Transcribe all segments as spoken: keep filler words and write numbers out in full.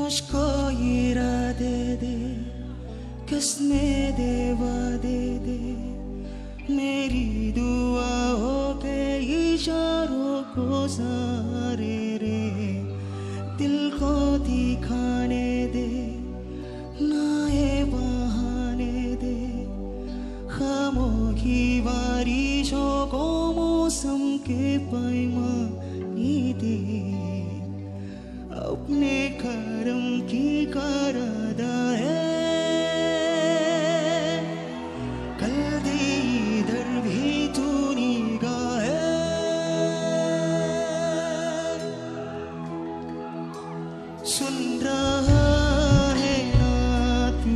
मुझको इरादे दे, किस्में दे, वादे दे, मेरी दुआओं के इशारों को सारे रे, दिल को दिखाने दे, ना ये बहाने दे, खामोशी बारिशों को मौसम के पैमाने दे, अपने करम की करादा है, कल दी इधर भी तू निगाह है, सुन रहा है ना तू,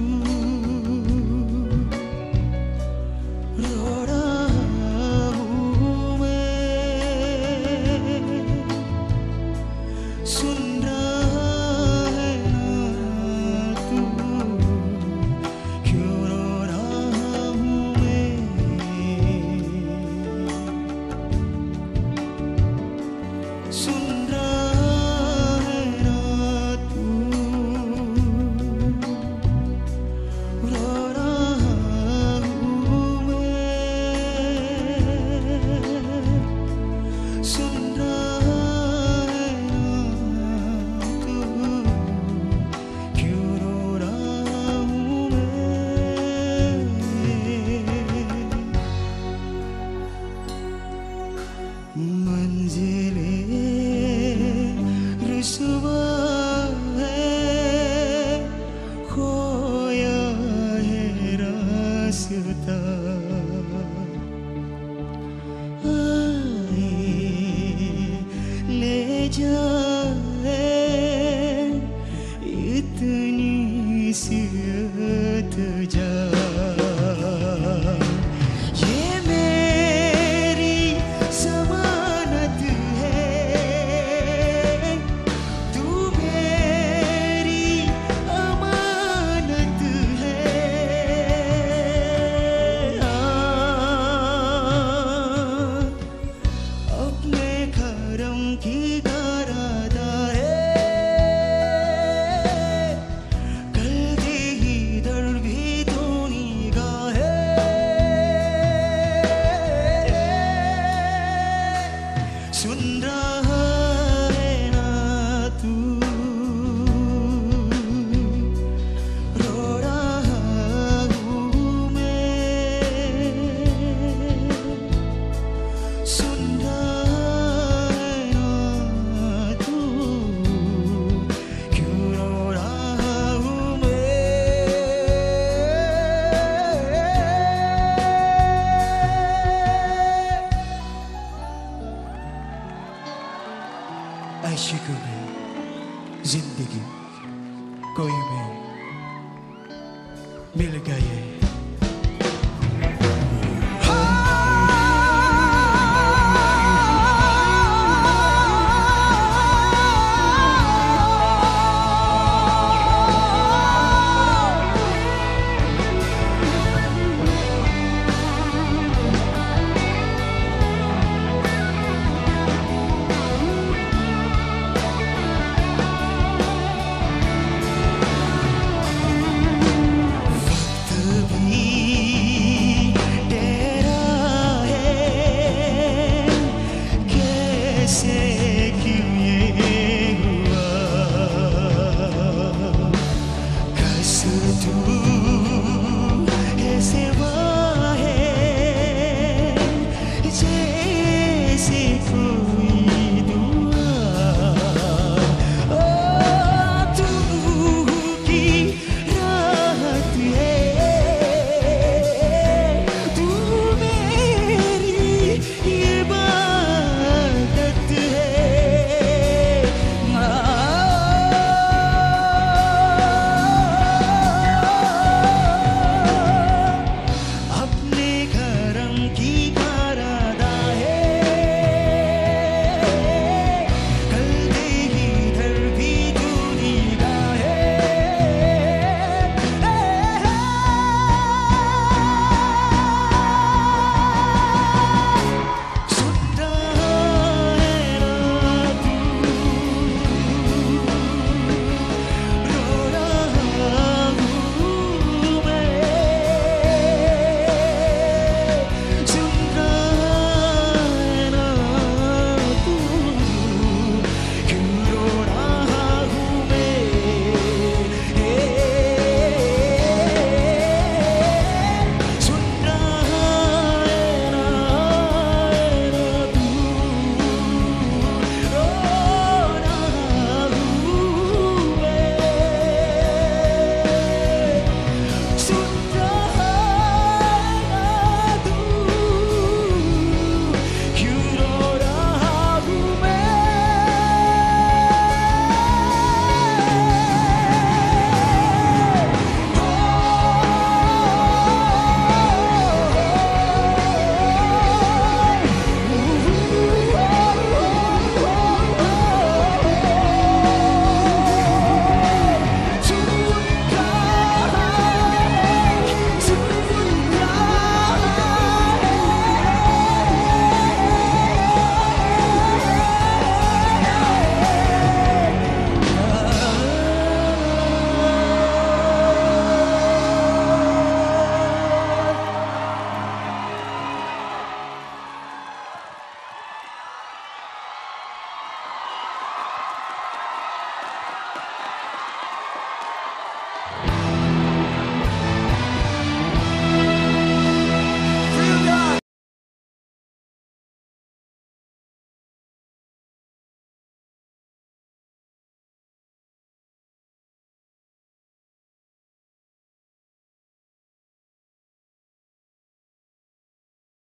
रो रहा हूँ मैं, सुन ले जाए इतनी सियत जा, ये मेरी जमानत है, तू मेरी अमानत है, अपने करम की करादा है, कल दी इधर भी तू निगाह है, सुन रहा है ना तू, रो रहा हूँ मैं, सुन आशिकों में जिंदगी कोई में मिल गए। Say